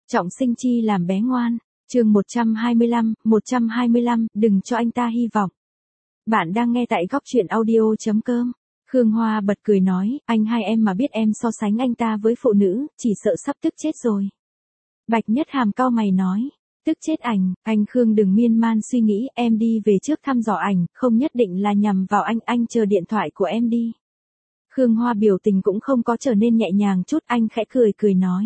Trọng sinh chi làm bé ngoan, chương 125, đừng cho anh ta hy vọng. Bạn đang nghe tại góc chuyện audio.com. Khương Hoa bật cười nói, anh hai em mà biết em so sánh anh ta với phụ nữ, chỉ sợ sắp tức chết rồi. Bạch Nhất Hàm cau mày nói, tức chết anh Khương đừng miên man suy nghĩ, em đi về trước thăm dò ảnh, không nhất định là nhằm vào anh chờ điện thoại của em đi. Khương Hoa biểu tình cũng không có trở nên nhẹ nhàng chút, anh khẽ cười nói.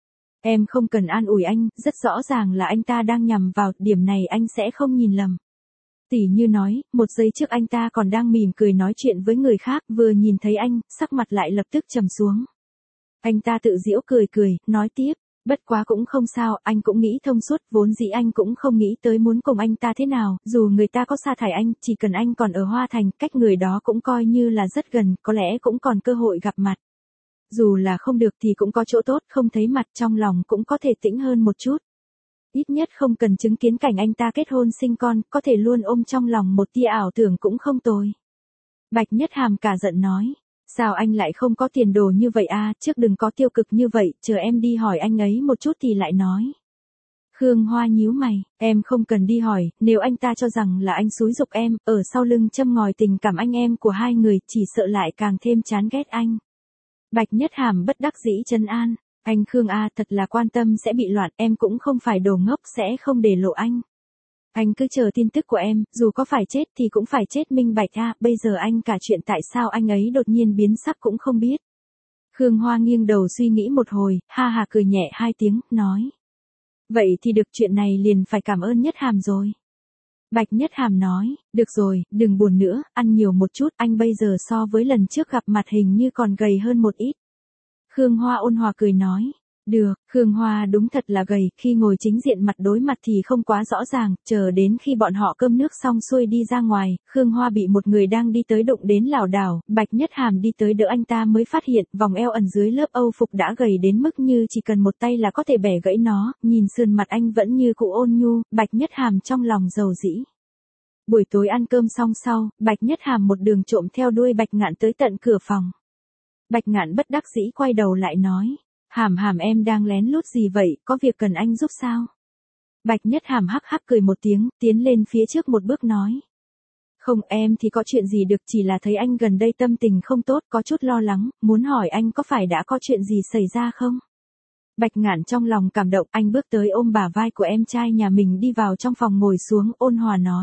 Em không cần an ủi anh, rất rõ ràng là anh ta đang nhằm vào, điểm này anh sẽ không nhìn lầm. Tỉ như nói, một giây trước anh ta còn đang mỉm cười nói chuyện với người khác, vừa nhìn thấy anh, sắc mặt lại lập tức trầm xuống. Anh ta tự giễu cười, nói tiếp, bất quá cũng không sao, anh cũng nghĩ thông suốt, vốn dĩ anh cũng không nghĩ tới muốn cùng anh ta thế nào, dù người ta có sa thải anh, chỉ cần anh còn ở Hoa Thành, cách người đó cũng coi như là rất gần, có lẽ cũng còn cơ hội gặp mặt. Dù là không được thì cũng có chỗ tốt, không thấy mặt trong lòng cũng có thể tĩnh hơn một chút. Ít nhất không cần chứng kiến cảnh anh ta kết hôn sinh con, có thể luôn ôm trong lòng một tia ảo tưởng cũng không tồi. Bạch Nhất Hàm cả giận nói, sao anh lại không có tiền đồ như vậy à, trước đừng có tiêu cực như vậy, chờ em đi hỏi anh ấy một chút thì lại nói. Khương Hoa nhíu mày, em không cần đi hỏi, nếu anh ta cho rằng là anh xúi giục em, ở sau lưng châm ngòi tình cảm anh em của hai người, chỉ sợ lại càng thêm chán ghét anh. Bạch Nhất Hàm bất đắc dĩ trấn an, anh Khương A thật là quan tâm sẽ bị loạn, em cũng không phải đồ ngốc sẽ không để lộ anh. Anh cứ chờ tin tức của em, dù có phải chết thì cũng phải chết minh bạch a, bây giờ anh cả chuyện tại sao anh ấy đột nhiên biến sắc cũng không biết. Khương Hoa nghiêng đầu suy nghĩ một hồi, ha ha cười nhẹ hai tiếng, nói. Vậy thì được, chuyện này liền phải cảm ơn Nhất Hàm rồi. Bạch Nhất Hàm nói, được rồi, đừng buồn nữa, ăn nhiều một chút, anh bây giờ so với lần trước gặp mặt hình như còn gầy hơn một ít. Khương Hoa ôn hòa cười nói, được, Khương Hoa đúng thật là gầy, khi ngồi chính diện mặt đối mặt thì không quá rõ ràng, chờ đến khi bọn họ cơm nước xong xuôi đi ra ngoài, Khương Hoa bị một người đang đi tới đụng đến lảo đảo, Bạch Nhất Hàm đi tới đỡ anh ta mới phát hiện, vòng eo ẩn dưới lớp âu phục đã gầy đến mức như chỉ cần một tay là có thể bẻ gãy nó, nhìn sườn mặt anh vẫn như cũ ôn nhu, Bạch Nhất Hàm trong lòng dầu dĩ. Buổi tối ăn cơm xong sau, Bạch Nhất Hàm một đường trộm theo đuôi Bạch Ngạn tới tận cửa phòng. Bạch Ngạn bất đắc dĩ quay đầu lại nói, Hàm em đang lén lút gì vậy, có việc cần anh giúp sao? Bạch Nhất Hàm hắc hắc cười một tiếng, tiến lên phía trước một bước nói. Không, em thì có chuyện gì được, chỉ là thấy anh gần đây tâm tình không tốt, có chút lo lắng, muốn hỏi anh có phải đã có chuyện gì xảy ra không? Bạch Ngạn trong lòng cảm động, anh bước tới ôm bả vai của em trai nhà mình đi vào trong phòng ngồi xuống, ôn hòa nói.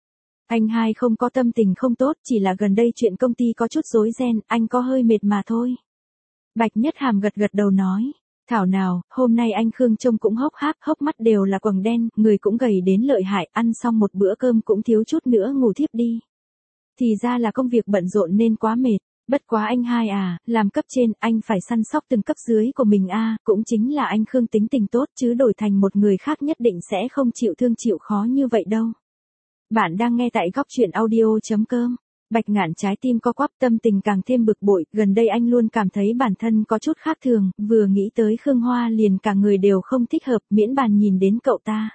Anh hai không có tâm tình không tốt, chỉ là gần đây chuyện công ty có chút rối ren, anh có hơi mệt mà thôi. Bạch Nhất Hàm gật đầu nói, thảo nào, hôm nay anh Khương trông cũng hốc hác, hốc mắt đều là quầng đen, người cũng gầy đến lợi hại, ăn xong một bữa cơm cũng thiếu chút nữa ngủ thiếp đi. Thì ra là công việc bận rộn nên quá mệt, bất quá anh hai à, làm cấp trên, anh phải săn sóc từng cấp dưới của mình a, cũng chính là anh Khương tính tình tốt chứ đổi thành một người khác nhất định sẽ không chịu thương chịu khó như vậy đâu. Bạn đang nghe tại góc chuyện audio.com. Bạch Ngạn trái tim co quắp, tâm tình càng thêm bực bội, gần đây anh luôn cảm thấy bản thân có chút khác thường, vừa nghĩ tới Khương Hoa liền cả người đều không thích hợp, miễn bàn nhìn đến cậu ta.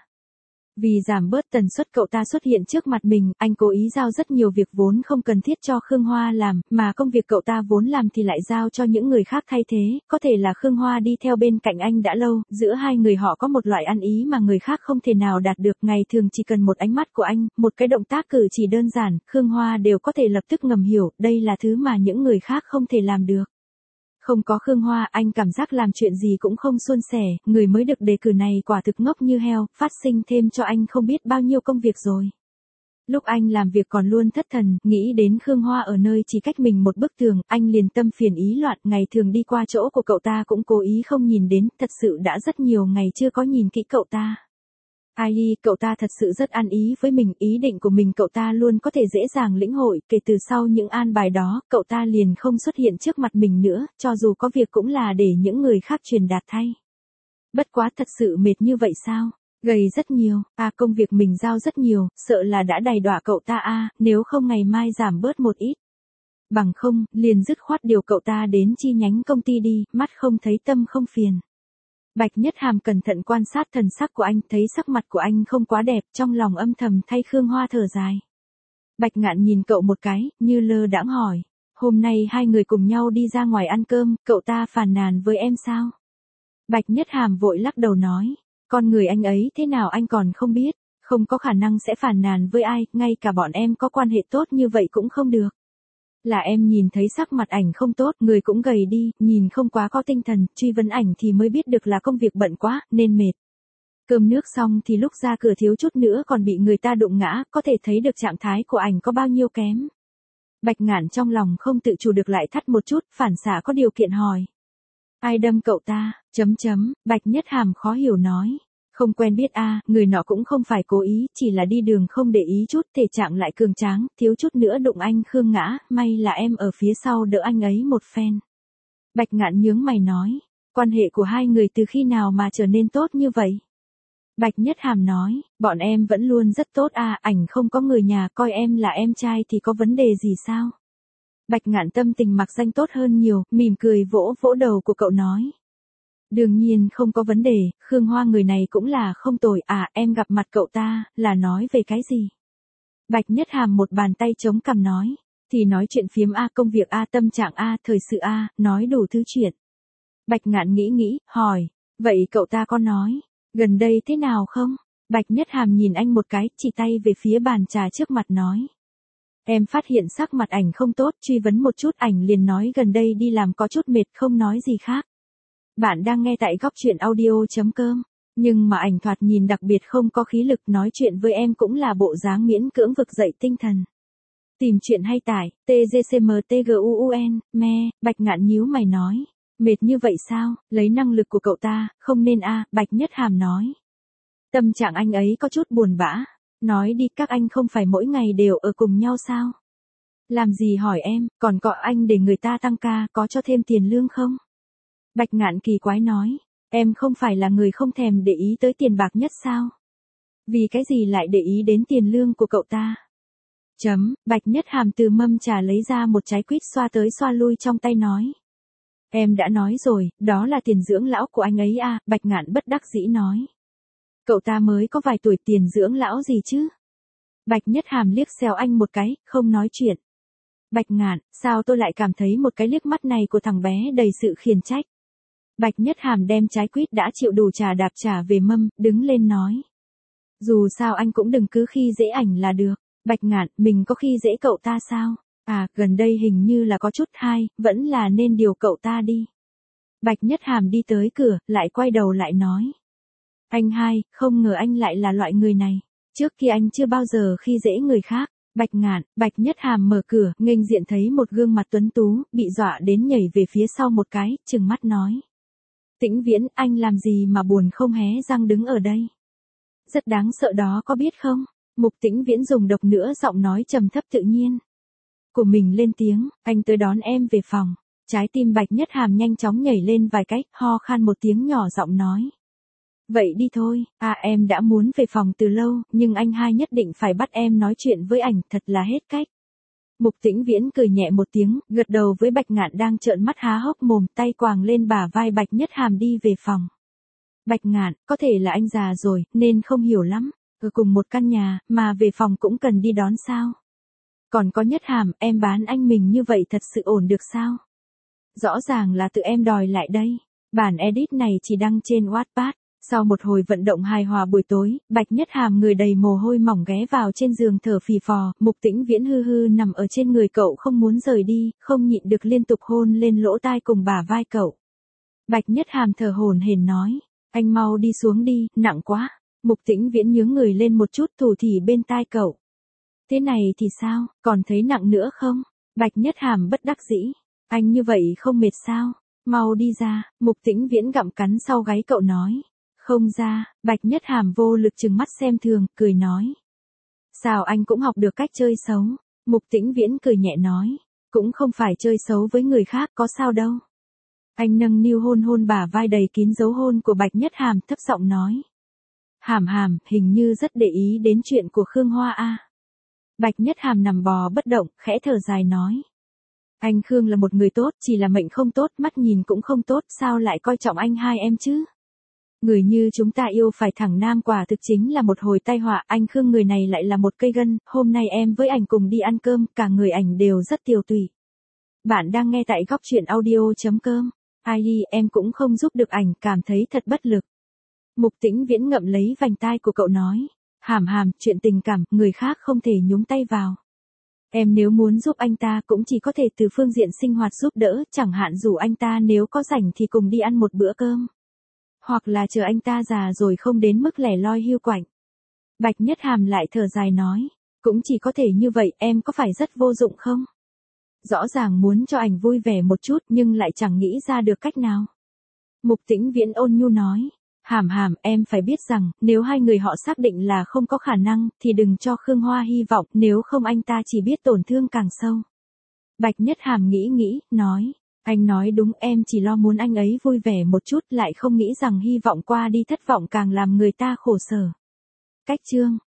Vì giảm bớt tần suất cậu ta xuất hiện trước mặt mình, anh cố ý giao rất nhiều việc vốn không cần thiết cho Khương Hoa làm, mà công việc cậu ta vốn làm thì lại giao cho những người khác thay thế, có thể là Khương Hoa đi theo bên cạnh anh đã lâu, giữa hai người họ có một loại ăn ý mà người khác không thể nào đạt được, ngày thường chỉ cần một ánh mắt của anh, một cái động tác cử chỉ đơn giản, Khương Hoa đều có thể lập tức ngầm hiểu, đây là thứ mà những người khác không thể làm được. Không có Khương Hoa, anh cảm giác làm chuyện gì cũng không suôn sẻ, người mới được đề cử này quả thực ngốc như heo, phát sinh thêm cho anh không biết bao nhiêu công việc rồi. Lúc anh làm việc còn luôn thất thần, nghĩ đến Khương Hoa ở nơi chỉ cách mình một bức tường, anh liền tâm phiền ý loạn, ngày thường đi qua chỗ của cậu ta cũng cố ý không nhìn đến, thật sự đã rất nhiều ngày chưa có nhìn kỹ cậu ta. Ai, cậu ta thật sự rất ăn ý với mình, ý định của mình cậu ta luôn có thể dễ dàng lĩnh hội, kể từ sau những an bài đó, cậu ta liền không xuất hiện trước mặt mình nữa, cho dù có việc cũng là để những người khác truyền đạt thay. Bất quá thật sự mệt như vậy sao? Gầy rất nhiều, công việc mình giao rất nhiều, sợ là đã đầy đọa cậu ta nếu không ngày mai giảm bớt một ít. Bằng không, liền dứt khoát điều cậu ta đến chi nhánh công ty đi, mắt không thấy tâm không phiền. Bạch Nhất Hàm cẩn thận quan sát thần sắc của anh, thấy sắc mặt của anh không quá đẹp, trong lòng âm thầm thay Khương Hoa thở dài. Bạch Ngạn nhìn cậu một cái, như lơ đãng hỏi, hôm nay hai người cùng nhau đi ra ngoài ăn cơm, cậu ta phàn nàn với em sao? Bạch Nhất Hàm vội lắc đầu nói, con người anh ấy thế nào anh còn không biết, không có khả năng sẽ phàn nàn với ai, ngay cả bọn em có quan hệ tốt như vậy cũng không được. Là em nhìn thấy sắc mặt ảnh không tốt, người cũng gầy đi, nhìn không quá có tinh thần, truy vấn ảnh thì mới biết được là công việc bận quá, nên mệt. Cơm nước xong thì lúc ra cửa thiếu chút nữa còn bị người ta đụng ngã, có thể thấy được trạng thái của ảnh có bao nhiêu kém. Bạch Ngạn trong lòng không tự chủ được lại thắt một chút, phản xạ có điều kiện hỏi. Ai đâm cậu ta, Bạch Nhất Hàm khó hiểu nói. Không quen biết người nọ cũng không phải cố ý, chỉ là đi đường không để ý chút, thể trạng lại cường tráng, thiếu chút nữa đụng anh Khương ngã, may là em ở phía sau đỡ anh ấy một phen. Bạch Ngạn nhướng mày nói, quan hệ của hai người từ khi nào mà trở nên tốt như vậy? Bạch Nhất Hàm nói, bọn em vẫn luôn rất tốt ảnh không có người nhà, coi em là em trai thì có vấn đề gì sao? Bạch Ngạn tâm tình mặc danh tốt hơn nhiều, mỉm cười vỗ vỗ đầu của cậu nói. Đương nhiên không có vấn đề, Khương Hoa người này cũng là không tồi, em gặp mặt cậu ta, là nói về cái gì? Bạch Nhất Hàm một bàn tay chống cằm nói, thì nói chuyện phiếm công việc tâm trạng thời sự nói đủ thứ chuyện. Bạch Ngạn nghĩ, hỏi, vậy cậu ta có nói, gần đây thế nào không? Bạch Nhất Hàm nhìn anh một cái, chỉ tay về phía bàn trà trước mặt nói. Em phát hiện sắc mặt ảnh không tốt, truy vấn một chút ảnh liền nói gần đây đi làm có chút mệt, không nói gì khác. Bạn đang nghe tại góc truyện audio.com, nhưng mà ảnh thoạt nhìn đặc biệt không có khí lực, nói chuyện với em cũng là bộ dáng miễn cưỡng vực dậy tinh thần. Tìm chuyện hay tải, TGCMTGUUN, Bạch Ngạn nhíu mày nói. Mệt như vậy sao, lấy năng lực của cậu ta, không nên Bạch Nhất Hàm nói. Tâm trạng anh ấy có chút buồn bã. Nói đi, các anh không phải mỗi ngày đều ở cùng nhau sao? Làm gì hỏi em, còn gọi anh để người ta tăng ca, có cho thêm tiền lương không? Bạch Ngạn kỳ quái nói, em không phải là người không thèm để ý tới tiền bạc nhất sao? Vì cái gì lại để ý đến tiền lương của cậu ta? Bạch Nhất Hàm từ mâm trà lấy ra một trái quýt xoa tới xoa lui trong tay nói. Em đã nói rồi, đó là tiền dưỡng lão của anh ấy Bạch Ngạn bất đắc dĩ nói. Cậu ta mới có vài tuổi, tiền dưỡng lão gì chứ? Bạch Nhất Hàm liếc xéo anh một cái, không nói chuyện. Bạch Ngạn, sao tôi lại cảm thấy một cái liếc mắt này của thằng bé đầy sự khiển trách? Bạch Nhất Hàm đem trái quýt đã chịu đủ trà đạp trả về mâm, đứng lên nói. Dù sao anh cũng đừng cứ khi dễ ảnh là được. Bạch Ngạn, mình có khi dễ cậu ta sao? Gần đây hình như là có chút vẫn là nên điều cậu ta đi. Bạch Nhất Hàm đi tới cửa, lại quay đầu lại nói. Anh không ngờ anh lại là loại người này. Trước kia anh chưa bao giờ khi dễ người khác. Bạch Ngạn, Bạch Nhất Hàm mở cửa, nghênh diện thấy một gương mặt tuấn tú, bị dọa đến nhảy về phía sau một cái, trừng mắt nói. Tĩnh Viễn, anh làm gì mà buồn không hé răng đứng ở đây? Rất đáng sợ đó có biết không? Mục Tĩnh Viễn dùng độc nữa giọng nói trầm thấp tự nhiên. Của mình lên tiếng, anh tới đón em về phòng. Trái tim Bạch Nhất Hàm nhanh chóng nhảy lên vài cách, ho khan một tiếng nhỏ giọng nói. Vậy đi thôi, em đã muốn về phòng từ lâu, nhưng anh nhất định phải bắt em nói chuyện với ảnh, thật là hết cách. Mục Tĩnh Viễn cười nhẹ một tiếng, gật đầu với Bạch Ngạn đang trợn mắt há hốc mồm, tay quàng lên bả vai Bạch Nhất Hàm đi về phòng. Bạch Ngạn, có thể là anh già rồi, nên không hiểu lắm, ở cùng một căn nhà, mà về phòng cũng cần đi đón sao? Còn có Nhất Hàm, em bán anh mình như vậy thật sự ổn được sao? Rõ ràng là tự em đòi lại đây. Bản edit này chỉ đăng trên Wattpad. Sau một hồi vận động hài hòa buổi tối, Bạch Nhất Hàm người đầy mồ hôi mỏng ghé vào trên giường thở phì phò, Mục Tĩnh Viễn hư nằm ở trên người cậu không muốn rời đi, không nhịn được liên tục hôn lên lỗ tai cùng bả vai cậu. Bạch Nhất Hàm thở hổn hển nói, anh mau đi xuống đi, nặng quá. Mục Tĩnh Viễn nhướng người lên một chút thủ thỉ bên tai cậu. Thế này thì sao, còn thấy nặng nữa không? Bạch Nhất Hàm bất đắc dĩ, anh như vậy không mệt sao? Mau đi ra, Mục Tĩnh Viễn gặm cắn sau gáy cậu nói. Không ra, Bạch Nhất Hàm vô lực trừng mắt xem thường, cười nói. Sao anh cũng học được cách chơi xấu? Mục Tĩnh Viễn cười nhẹ nói. Cũng không phải chơi xấu với người khác có sao đâu. Anh nâng niu hôn bả vai đầy kín dấu hôn của Bạch Nhất Hàm thấp giọng nói. Hàm, hình như rất để ý đến chuyện của Khương Hoa Bạch Nhất Hàm nằm bò bất động, khẽ thở dài nói. Anh Khương là một người tốt, chỉ là mệnh không tốt, mắt nhìn cũng không tốt, sao lại coi trọng anh hai em chứ? Người như chúng ta yêu phải thẳng nam quả thực chính là một hồi tai họa, anh Khương người này lại là một cây gân, hôm nay em với ảnh cùng đi ăn cơm, cả người ảnh đều rất tiều tụy. Bạn đang nghe tại góc truyện audio.com. Ai đi, em cũng không giúp được ảnh, cảm thấy thật bất lực. Mục Tĩnh Viễn ngậm lấy vành tai của cậu nói. Hàm Hàm, chuyện tình cảm, người khác không thể nhúng tay vào. Em nếu muốn giúp anh ta cũng chỉ có thể từ phương diện sinh hoạt giúp đỡ, chẳng hạn rủ anh ta nếu có rảnh thì cùng đi ăn một bữa cơm. Hoặc là chờ anh ta già rồi không đến mức lẻ loi hưu quạnh. Bạch Nhất Hàm lại thở dài nói. Cũng chỉ có thể như vậy, em có phải rất vô dụng không? Rõ ràng muốn cho ảnh vui vẻ một chút nhưng lại chẳng nghĩ ra được cách nào. Mục Tĩnh Viễn ôn nhu nói. Hàm Hàm, em phải biết rằng, nếu hai người họ xác định là không có khả năng, thì đừng cho Khương Hoa hy vọng, nếu không anh ta chỉ biết tổn thương càng sâu. Bạch Nhất Hàm nghĩ, nói. Anh nói đúng, em chỉ lo muốn anh ấy vui vẻ một chút, lại không nghĩ rằng hy vọng qua đi thất vọng càng làm người ta khổ sở. Cách chương